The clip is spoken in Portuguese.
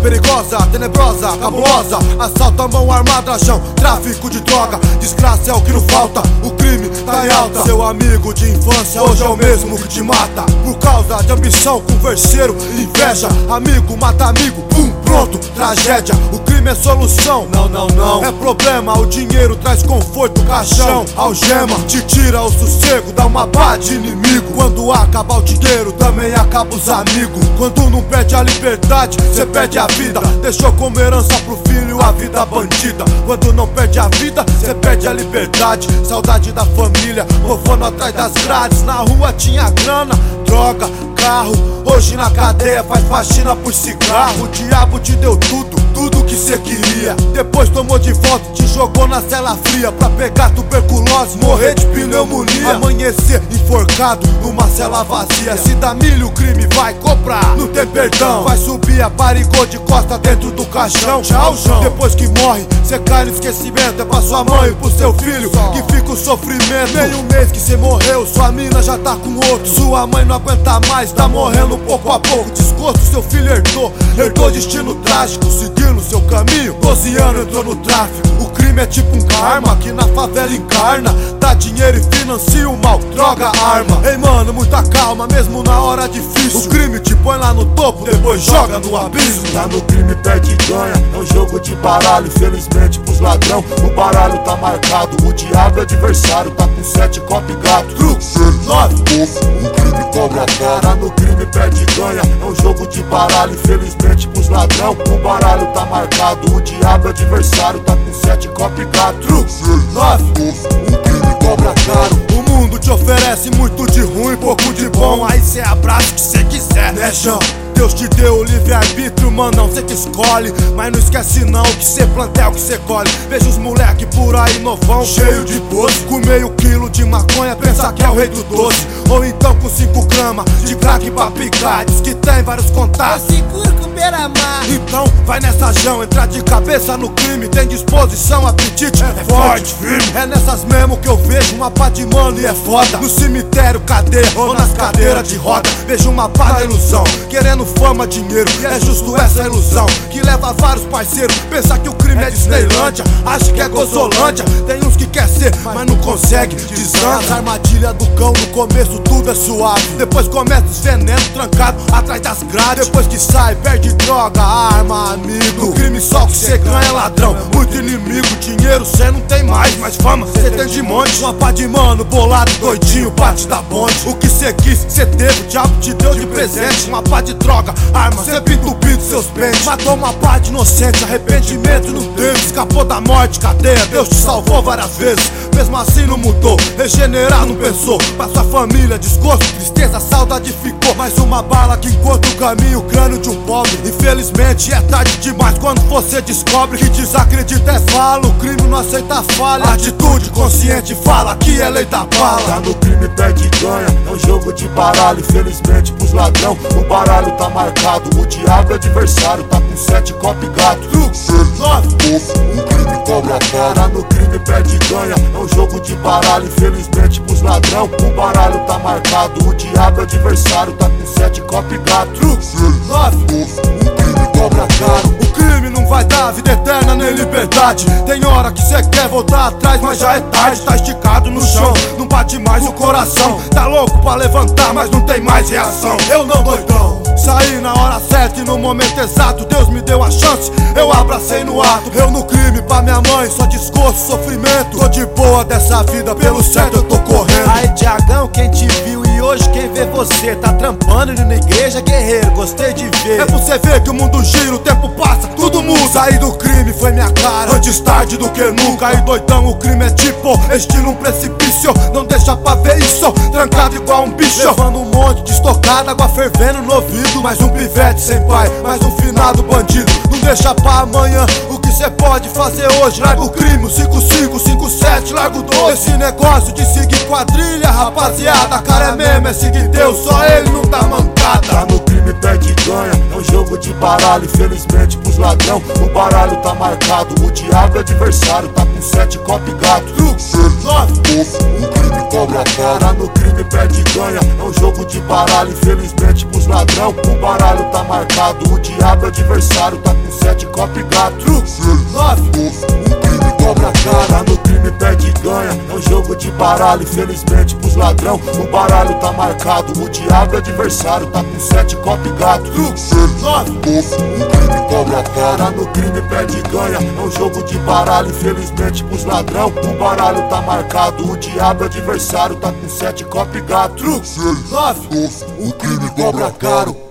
perigosa, tenebrosa, cabulosa. Assalto à mão armada, chão, tráfico de droga. Desgraça é o que não falta, o crime tá em alta. Seu amigo de infância hoje é o mesmo que te mata, por causa de ambição, converseiro e inveja. Amigo mata amigo, pum, pronto, tragédia. O crime é solução, não, não, não é problema. O dinheiro traz conforto, caixão, algema. Te tira o sossego, dá uma pá de inimigo. Quando acaba o dinheiro, também acaba os amigos. Quando não perde a liberdade, cê perde a vida. Deixou como herança pro filho a vida bandida. Quando não perde a vida, cê perde a liberdade. Saudade da família, mofando atrás das grades. Na rua tinha grana, droga, carro. Hoje na cadeia faz faxina por cigarro. O diabo te deu tudo, tudo que cê queria. Depois tomou de volta, te jogou na cela fria pra pegar tuberculose, morrer de pneumonia. Amanhecer enforcado numa cela vazia. Se dá milho, o crime vai cobrar, não tem perdão. Vai subir a barrigou de costa dentro do caixão. Tchau, João. Depois que morre, cê cai no esquecimento. É pra sua mãe e pro seu filho que fica o sofrimento. Nem um mês que cê morreu, sua mina já tá com outro. Sua mãe não aguenta mais, tá morrendo pouco a pouco. Desgosto seu filho herdou destino trágico. Seguindo seu caminho, 12 anos entrou no tráfico. O crime é tipo um karma que na favela encarna. Dá dinheiro e financia o mal, droga, arma. Ei mano, muita calma, mesmo na hora difícil. O crime te põe lá no topo, depois joga no abismo. Tá no crime, perde e ganha, é um jogo de baralho. Infelizmente pros ladrão, o baralho tá marcado. O diabo é adversário, tá com 7 copo e gato. Truque, 9, o crime cobra a cara. Tá no crime, perde e ganha, é um jogo de baralho. Infelizmente pros ladrão, o baralho tá marcado. O diabo é adversário, tá com 7 copo e gato. Truque, 9, o crime cobra caro. O mundo te oferece muito de ruim, pouco de bom. Aí cê abraça o que cê quiser, né, chão? Deus te deu o livre-arbítrio, mano, cê que escolhe. Mas não esquece não, o que cê planta é o que cê colhe. Veja os moleque por aí novão, cheio de pose, com meio quilo de maconha, pensa que é o rei do doce. Ou então com 5 gramas de crack pra picar. Diz que tem vários contatos, eu seguro com beira-mar. então vai nessa jão, entrar de cabeça no crime. Tem disposição, apetite, é forte, firme. É nessas mesmo que eu vejo uma pá de mano e é foda. No cemitério, cadeia ou nas cadeiras de roda. Vejo uma pá da ilusão, querendo fama, dinheiro. É justo essa ilusão que leva vários parceiros. Pensa que o crime é Disneylândia, acha que é Gozolândia. Tem uns que quer ser, mas não consegue, desanda. As armadilhas do cão, no começo tudo é suave. Depois começa os venenos trancado atrás das grades. Depois que sai, perde droga, arma, amigo. No crime só o que cê ganha é ladrão, muito inimigo. Dinheiro cê não tem mais, mas fama cê tem de monte. Uma pá de mano, bolado, doidinho, bate da bonde. O que cê quis, cê teve, o diabo te deu de presente. Uma pá de droga, arma, sempre entupido seus pentes. Matou uma pá de inocente, arrependimento não teve. Escapou da morte, cadeia, Deus te salvou várias vezes. Mesmo assim não mudou, regenerar não pensou. Pra sua família, desgosto, tristeza, saudade ficou. Mais uma bala que encontra o caminho, o crânio de um pobre. Infelizmente é tarde demais quando você descobre que desacredita é fala. O crime não aceita falha, atitude consciente fala que é lei da bala. Tá no crime, perde e ganha, é um jogo de baralho. Infelizmente pros ladrão, o baralho tá marcado. O diabo é adversário, tá com 7 copo e gato. Truque, 9, o crime cobra a cara. No crime, perde e ganha, é um jogo de baralho. Infelizmente pros ladrão, o baralho tá marcado. O diabo é adversário, tá com 7 copo e gato. Truque, 9, o crime cobra caro. o crime não vai dar vida eterna nem liberdade. Tem hora que cê quer voltar atrás, mas já é tarde. Tá esticado no chão, não bate mais o coração. Tá louco pra levantar, mas não tem mais reação. Eu não, doidão, saí na hora certa e no momento exato. Deus me deu a chance, eu abracei no ato. Eu no crime pra minha mãe, só desgosto, sofrimento. Tô de boa dessa vida, pelo certo eu tô correndo. Aí Tiagão, quem te viu e hoje quem vê você. Tá trampando indo na igreja, guerreiro, gostei de ver. É pra você ver que o mundo gira, o tempo passa, tudo muda. Sair do crime foi minha cara, antes tarde do que nunca. E doidão, o crime é tipo estilo um precipício. Não deixa pra ver isso, trancado igual um bicho. Levando um monte de estocada, água fervendo no ouvido. Mais um pivete sem pai, mais um finado bandido. Não deixa pra amanhã o que cê pode fazer hoje. Larga o crime, 55, 57, larga o 12. Esse negócio de seguir quadrilha, rapaziada, a cara é mesmo, é seguir Deus, só ele não tá mancada. Tá no crime, crime perde e ganha. É um jogo de baralho, infelizmente pros ladrão o baralho tá marcado. O diabo é adversário, tá com 7 copo e gato. O crime cobra Cara no crime perde e ganha. É um jogo de baralho, infelizmente pros ladrão o baralho tá marcado. O diabo é adversário, tá com 7 copo e gato. O crime cobra Cara no crime perde e ganha. É um jogo de baralho, infelizmente pros ladrão o baralho tá marcado. O diabo é adversário, tá com 7 copo e gato. O crime cobra Cara no crime perde e ganha. É um jogo de baralho, infelizmente pros ladrão o baralho tá marcado. O diabo é adversário, tá com 7 copo e gato. O crime cobra caro.